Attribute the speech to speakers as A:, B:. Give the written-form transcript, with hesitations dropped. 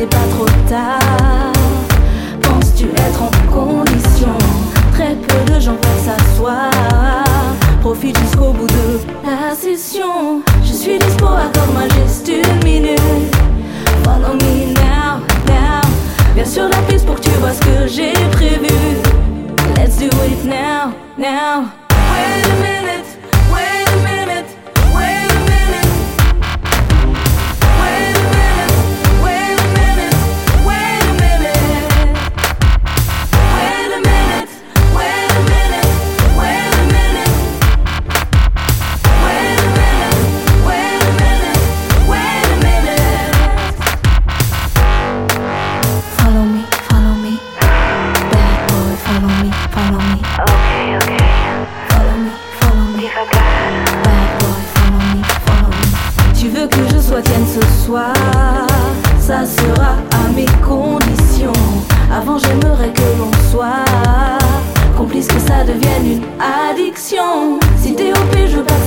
A: n'est pas trop tard. Penses-tu être en condition? Très peu de gens veulent s'asseoir. Profite jusqu'au bout de la session. Je suis dispo, accorde-moi juste une minute. Follow me now, now. Viens sur la piste pour que tu vois ce que j'ai prévu. Let's do it now, now. Wait a minute, wait a minute, wait a minute. Wait a minute, wait a minute, wait a minute. Wait a minute, wait a minute, wait a minute. Wait a minute, wait a minute, wait a minute. Follow me, follow me. Bad boy, follow me, follow me.
B: Okay, okay.
A: Follow me, follow me. Bad boy, follow me, follow me. Tu veux que je sois tienne ce soir? Ça sera à mes conditions. Avant j'aimerais que l'on soit complice, que ça devienne une addiction. Si t'es OP, je veux pas